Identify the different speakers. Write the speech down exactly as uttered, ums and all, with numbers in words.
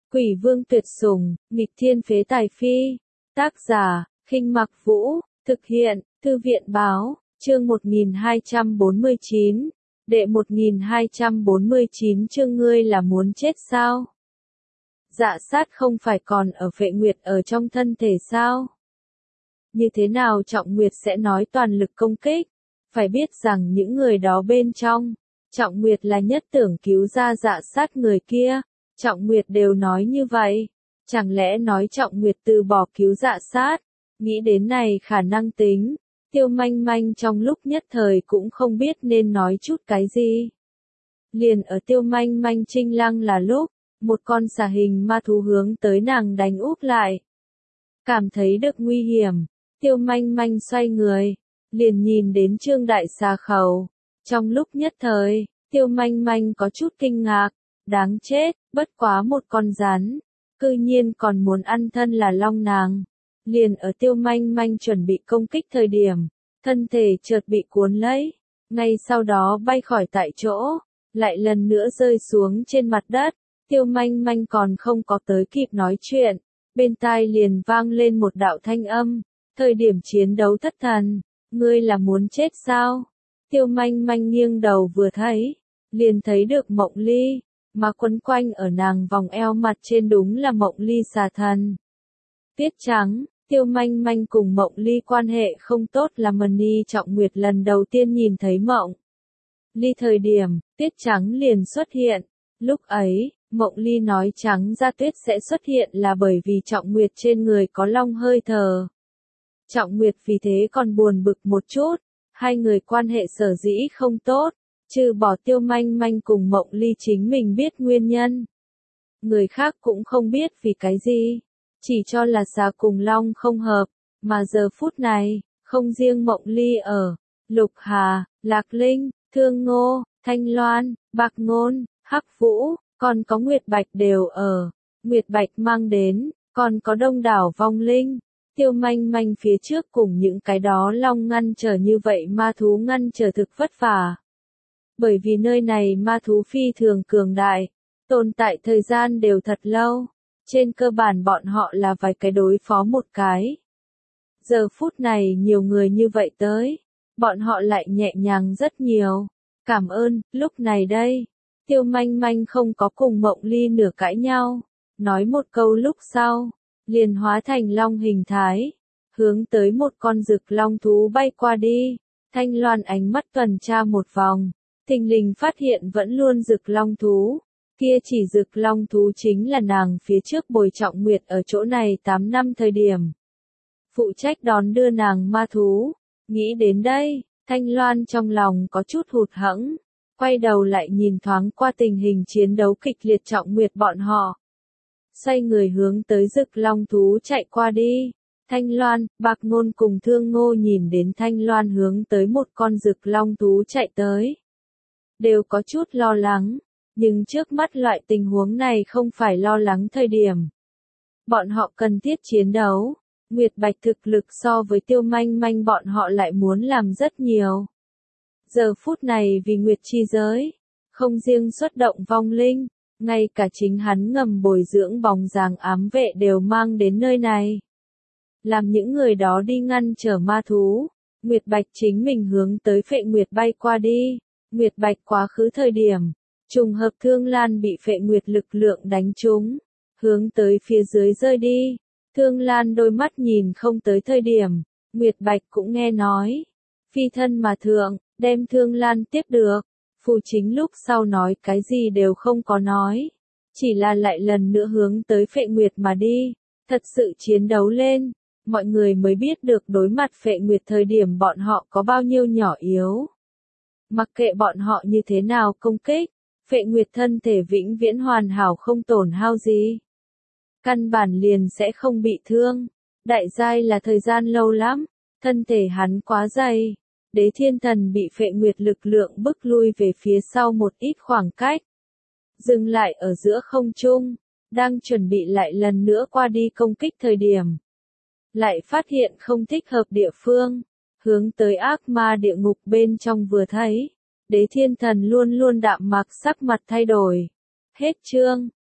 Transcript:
Speaker 1: Quỷ vương tuyệt sủng, nghịch thiên phế tài phi. Tác giả, Khinh Mặc Vũ, thực hiện, Thư viện báo, chương một nghìn hai trăm bốn mươi chín, đệ một nghìn hai trăm bốn mươi chín chương ngươi là muốn chết sao? Dạ sát không phải còn ở Phệ Nguyệt ở trong thân thể sao? Như thế nào Trọng Nguyệt sẽ nói toàn lực công kích? Phải biết rằng những người đó bên trong, Trọng Nguyệt là nhất tưởng cứu ra dạ sát người kia. Trọng Nguyệt đều nói như vậy, chẳng lẽ nói Trọng Nguyệt từ bỏ cứu dạ sát? Nghĩ đến này khả năng tính, Tiêu Manh Manh trong lúc nhất thời cũng không biết nên nói chút cái gì. Liền ở Tiêu Manh Manh trinh lăng là lúc, một con xà hình ma thú hướng tới nàng đánh úp lại. Cảm thấy được nguy hiểm, Tiêu Manh Manh xoay người, liền nhìn đến Trương Đại Xà Khẩu. Trong lúc nhất thời, Tiêu Manh Manh có chút kinh ngạc. Đáng chết, bất quá một con rắn, cư nhiên còn muốn ăn thân là long nàng. Liền ở Tiêu Manh Manh chuẩn bị công kích thời điểm, thân thể chợt bị cuốn lấy, ngay sau đó bay khỏi tại chỗ, lại lần nữa rơi xuống trên mặt đất. Tiêu Manh Manh còn không có tới kịp nói chuyện, bên tai liền vang lên một đạo thanh âm, thời điểm chiến đấu thất thần, ngươi là muốn chết sao? Tiêu Manh Manh nghiêng đầu vừa thấy, liền thấy được Mộng Ly. Mà quấn quanh ở nàng vòng eo mặt trên đúng là Mộng Ly xà thần. Tiết trắng, Tiêu Manh Manh cùng Mộng Ly quan hệ không tốt là Mần Ni Trọng Nguyệt lần đầu tiên nhìn thấy Mộng Ly thời điểm, Tiết trắng liền xuất hiện. Lúc ấy, Mộng Ly nói trắng ra Tuyết sẽ xuất hiện là bởi vì Trọng Nguyệt trên người có long hơi thở. Trọng Nguyệt vì thế còn buồn bực một chút, hai người quan hệ sở dĩ không tốt. Trừ bỏ Tiêu Manh Manh cùng Mộng Ly chính mình biết nguyên nhân. Người khác cũng không biết vì cái gì. Chỉ cho là xà cùng long không hợp. Mà giờ phút này, không riêng Mộng Ly ở. Lục Hà, Lạc Linh, Thương Ngô, Thanh Loan, Bạc Ngôn, Hắc Vũ, còn có Nguyệt Bạch đều ở. Nguyệt Bạch mang đến, còn có đông đảo vong linh. Tiêu Manh Manh phía trước cùng những cái đó long ngăn trở như vậy ma thú ngăn trở thực vất vả. Bởi vì nơi này ma thú phi thường cường đại, tồn tại thời gian đều thật lâu, trên cơ bản bọn họ là vài cái đối phó một cái. Giờ phút này nhiều người như vậy tới, bọn họ lại nhẹ nhàng rất nhiều. Cảm ơn, lúc này đây, Tiêu Manh Manh không có cùng Mộng Ly nửa cãi nhau, nói một câu lúc sau, liền hóa thành long hình thái, hướng tới một con rực long thú bay qua đi. Thanh Loan ánh mắt tuần tra một vòng. Thình lình phát hiện vẫn luôn rực long thú, kia chỉ rực long thú chính là nàng phía trước bồi Trọng Nguyệt ở chỗ này tám năm thời điểm. Phụ trách đón đưa nàng ma thú, nghĩ đến đây, Thanh Loan trong lòng có chút hụt hẫng, quay đầu lại nhìn thoáng qua tình hình chiến đấu kịch liệt Trọng Nguyệt bọn họ. Xoay người hướng tới rực long thú chạy qua đi. Thanh Loan, Bạc Ngôn cùng Thương Ngô nhìn đến Thanh Loan hướng tới một con rực long thú chạy tới. Đều có chút lo lắng, nhưng trước mắt loại tình huống này không phải lo lắng thời điểm. Bọn họ cần thiết chiến đấu, Nguyệt Bạch thực lực so với Tiêu Manh Manh bọn họ lại muốn làm rất nhiều. Giờ phút này vì Nguyệt chi giới, không riêng xuất động vong linh, ngay cả chính hắn ngầm bồi dưỡng bóng dáng ám vệ đều mang đến nơi này. Làm những người đó đi ngăn trở ma thú, Nguyệt Bạch chính mình hướng tới Phệ Nguyệt bay qua đi. Nguyệt Bạch quá khứ thời điểm, trùng hợp Thương Lan bị Phệ Nguyệt lực lượng đánh trúng, hướng tới phía dưới rơi đi. Thương Lan đôi mắt nhìn không tới thời điểm, Nguyệt Bạch cũng nghe nói, phi thân mà thượng, đem Thương Lan tiếp được. Phù Chính lúc sau nói cái gì đều không có nói, chỉ là lại lần nữa hướng tới Phệ Nguyệt mà đi, thật sự chiến đấu lên, mọi người mới biết được đối mặt Phệ Nguyệt thời điểm bọn họ có bao nhiêu nhỏ yếu. Mặc kệ bọn họ như thế nào công kích, Phệ Nguyệt thân thể vĩnh viễn hoàn hảo không tổn hao gì. Căn bản liền sẽ không bị thương. Đại giai là thời gian lâu lắm, thân thể hắn quá dày. Đế Thiên Thần bị Phệ Nguyệt lực lượng bức lui về phía sau một ít khoảng cách. Dừng lại ở giữa không trung, đang chuẩn bị lại lần nữa qua đi công kích thời điểm. Lại phát hiện không thích hợp địa phương. Hướng tới ác ma địa ngục bên trong vừa thấy, Đế Thiên Thần luôn luôn đạm mạc sắc mặt thay đổi. Hết chương.